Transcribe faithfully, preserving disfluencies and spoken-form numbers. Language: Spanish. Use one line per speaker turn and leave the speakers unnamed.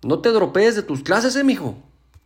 No te dropees de tus clases, eh, mijo.